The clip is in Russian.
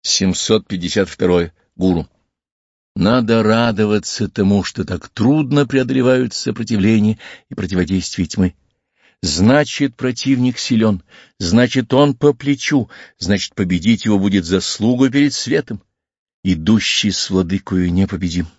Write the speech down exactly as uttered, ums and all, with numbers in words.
семьсот пятьдесят два. Гуру. Надо радоваться тому, что так трудно преодолевают сопротивление и противодействие тьмы. Значит, противник силен, значит, он по плечу, значит, победить его будет заслуга перед светом. Идущий с владыкою непобедим.